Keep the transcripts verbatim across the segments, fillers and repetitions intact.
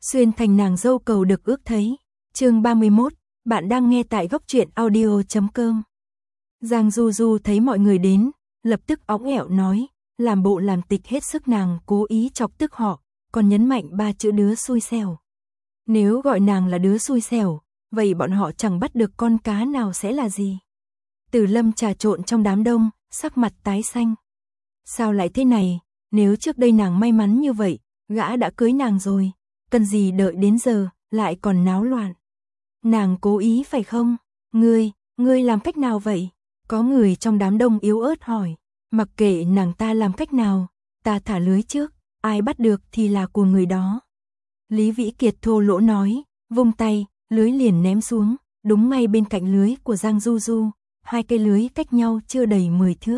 xuyên thành nàng dâu cầu được ước thấy. Chương ba mươi mốt, bạn đang nghe tại góc truyện audio chấm com. Giang Du Du thấy mọi người đến, lập tức óng ẻo nói, làm bộ làm tịch hết sức nàng cố ý chọc tức họ, còn nhấn mạnh ba chữ đứa xui xẻo. Nếu gọi nàng là đứa xui xẻo, vậy bọn họ chẳng bắt được con cá nào sẽ là gì? Từ Lâm trà trộn trong đám đông, sắc mặt tái xanh. Sao lại thế này, nếu trước đây nàng may mắn như vậy, gã đã cưới nàng rồi, cần gì đợi đến giờ, lại còn náo loạn. Nàng cố ý phải không? Ngươi, ngươi làm cách nào vậy? Có người trong đám đông yếu ớt hỏi, mặc kệ nàng ta làm cách nào, ta thả lưới trước, ai bắt được thì là của người đó. Lý Vĩ Kiệt thô lỗ nói, vung tay, lưới liền ném xuống, đúng ngay bên cạnh lưới của Giang Du Du, hai cây lưới cách nhau chưa đầy mười thước.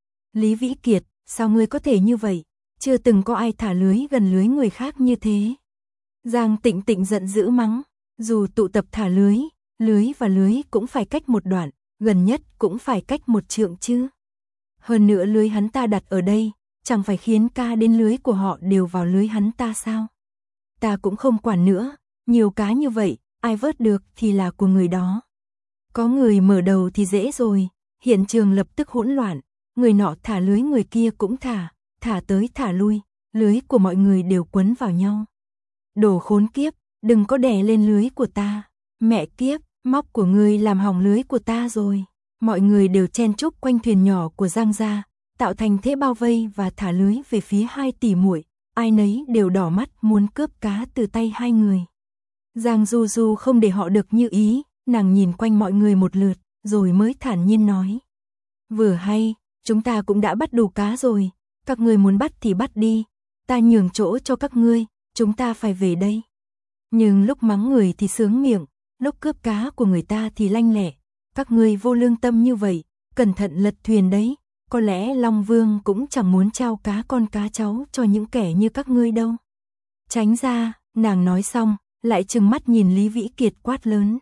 Lý Vĩ Kiệt, sao ngươi có thể như vậy? Chưa từng có ai thả lưới gần lưới người khác như thế. Giang Tịnh Tịnh giận dữ mắng, dù tụ tập thả lưới, lưới và lưới cũng phải cách một đoạn, gần nhất cũng phải cách một trượng chứ. Hơn nữa lưới hắn ta đặt ở đây, chẳng phải khiến ca đến lưới của họ đều vào lưới hắn ta sao? Ta cũng không quản nữa, nhiều cá như vậy, ai vớt được thì là của người đó. Có người mở đầu thì dễ rồi, hiện trường lập tức hỗn loạn, người nọ thả lưới người kia cũng thả, thả tới thả lui, lưới của mọi người đều quấn vào nhau. Đồ khốn kiếp, đừng có đè lên lưới của ta, mẹ kiếp, móc của ngươi làm hỏng lưới của ta rồi. Mọi người đều chen chúc quanh thuyền nhỏ của Giang gia, tạo thành thế bao vây và thả lưới về phía hai tỷ muội, ai nấy đều đỏ mắt muốn cướp cá từ tay hai người. Giang Du Du không để họ được như ý, nàng nhìn quanh mọi người một lượt, rồi mới thản nhiên nói. Vừa hay, chúng ta cũng đã bắt đủ cá rồi, các ngươi muốn bắt thì bắt đi, ta nhường chỗ cho các ngươi, chúng ta phải về đây. Nhưng lúc mắng người thì sướng miệng, lúc cướp cá của người ta thì lanh lẹ, các ngươi vô lương tâm như vậy, cẩn thận lật thuyền đấy, có lẽ Long Vương cũng chẳng muốn trao cá con cá cháu cho những kẻ như các ngươi đâu. Tránh ra, nàng nói xong, lại trừng mắt nhìn Lý Vĩ Kiệt quát lớn.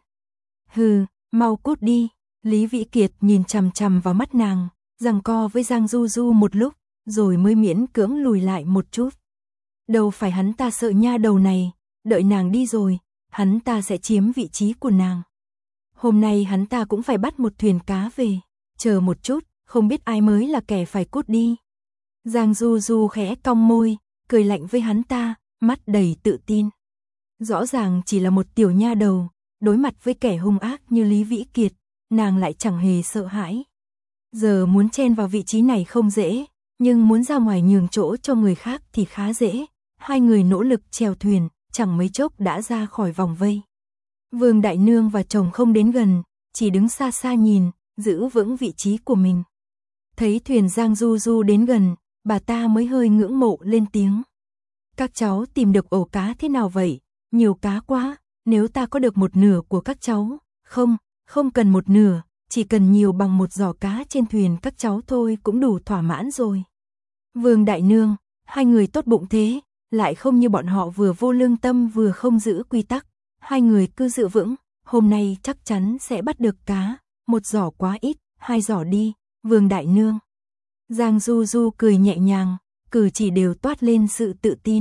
Hừ, mau cút đi. Lý Vĩ Kiệt nhìn chằm chằm vào mắt nàng, giằng co với Giang Du Du một lúc, rồi mới miễn cưỡng lùi lại một chút. Đâu phải hắn ta sợ nha đầu này, đợi nàng đi rồi, hắn ta sẽ chiếm vị trí của nàng. Hôm nay hắn ta cũng phải bắt một thuyền cá về, chờ một chút, không biết ai mới là kẻ phải cút đi. Giang Du Du khẽ cong môi, cười lạnh với hắn ta, mắt đầy tự tin. Rõ ràng chỉ là một tiểu nha đầu, đối mặt với kẻ hung ác như Lý Vĩ Kiệt, nàng lại chẳng hề sợ hãi. Giờ muốn chen vào vị trí này không dễ, nhưng muốn ra ngoài nhường chỗ cho người khác thì khá dễ. Hai người nỗ lực chèo thuyền, chẳng mấy chốc đã ra khỏi vòng vây. Vương Đại Nương và chồng không đến gần, chỉ đứng xa xa nhìn, giữ vững vị trí của mình. Thấy thuyền Giang Du Du đến gần, bà ta mới hơi ngưỡng mộ lên tiếng. Các cháu tìm được ổ cá thế nào vậy? Nhiều cá quá, nếu ta có được một nửa của các cháu. Không, không cần một nửa, chỉ cần nhiều bằng một giỏ cá trên thuyền các cháu thôi cũng đủ thỏa mãn rồi. Vương Đại Nương, hai người tốt bụng thế, lại không như bọn họ vừa vô lương tâm vừa không giữ quy tắc. Hai người cứ giữ vững, hôm nay chắc chắn sẽ bắt được cá, một giỏ quá ít, hai giỏ đi, Vương Đại Nương. Giang Du Du cười nhẹ nhàng, cử chỉ đều toát lên sự tự tin.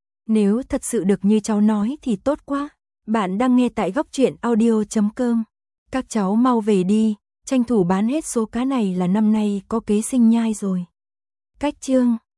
Nếu thật sự được như cháu nói thì tốt quá. Bạn đang nghe tại góc truyện audio chấm com. Các cháu mau về đi, tranh thủ bán hết số cá này là năm nay có kế sinh nhai rồi. Cách chương